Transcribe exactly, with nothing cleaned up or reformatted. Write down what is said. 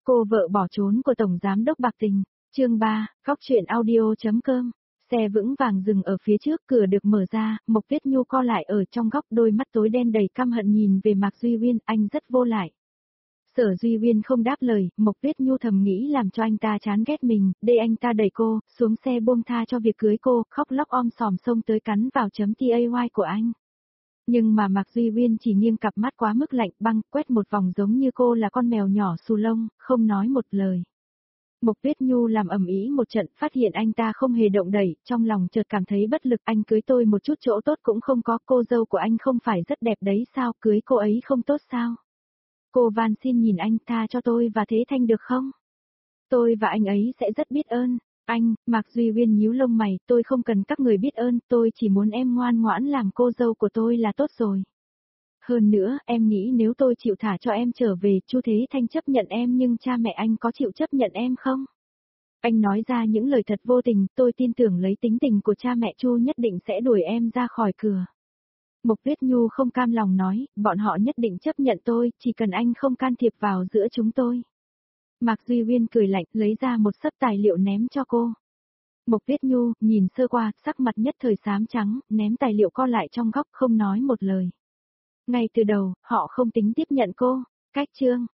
Cô vợ bỏ trốn của Tổng Giám đốc bạc tình, chương ba, Cóc truyện audio.com. Xe vững vàng dừng ở phía trước, cửa được mở ra, Mộc Tuyết Nhu co lại ở trong góc, đôi mắt tối đen đầy căm hận nhìn về Mạc Duy Uyên, anh rất vô lại. Sở Duy Uyên không đáp lời, Mộc Tuyết Nhu thầm nghĩ làm cho anh ta chán ghét mình, để anh ta đẩy cô, xuống xe buông tha cho việc cưới cô, khóc lóc om sòm xông tới cắn vào chấm tay của anh. Nhưng mà Mạc Duy Uyên chỉ nghiêng cặp mắt quá mức lạnh băng, quét một vòng giống như cô là con mèo nhỏ xù lông, không nói một lời. Mộc Tuyết Nhu làm ầm ĩ một trận, phát hiện anh ta không hề động đẩy, trong lòng chợt cảm thấy bất lực, anh cưới tôi một chút chỗ tốt cũng không có, cô dâu của anh không phải rất đẹp đấy sao, cưới cô ấy không tốt sao? Cô van xin nhìn anh, tha cho tôi và Thế Thanh được không? Tôi và anh ấy sẽ rất biết ơn. Anh, Mạc Duy Uyên nhíu lông mày, tôi không cần các người biết ơn, tôi chỉ muốn em ngoan ngoãn làm cô dâu của tôi là tốt rồi. Hơn nữa, em nghĩ nếu tôi chịu thả cho em trở về, Chu Thế Thanh chấp nhận em nhưng cha mẹ anh có chịu chấp nhận em không? Anh nói ra những lời thật vô tình, tôi tin tưởng lấy tính tình của cha mẹ Chu nhất định sẽ đuổi em ra khỏi cửa. Mộc Tuyết Nhu không cam lòng nói, bọn họ nhất định chấp nhận tôi, chỉ cần anh không can thiệp vào giữa chúng tôi. Mạc Duy Uyên cười lạnh, lấy ra một sấp tài liệu ném cho cô. Mộc Tuyết Nhu, nhìn sơ qua, sắc mặt nhất thời xám trắng, ném tài liệu co lại trong góc không nói một lời. Ngay từ đầu, họ không tính tiếp nhận cô. Cách chương,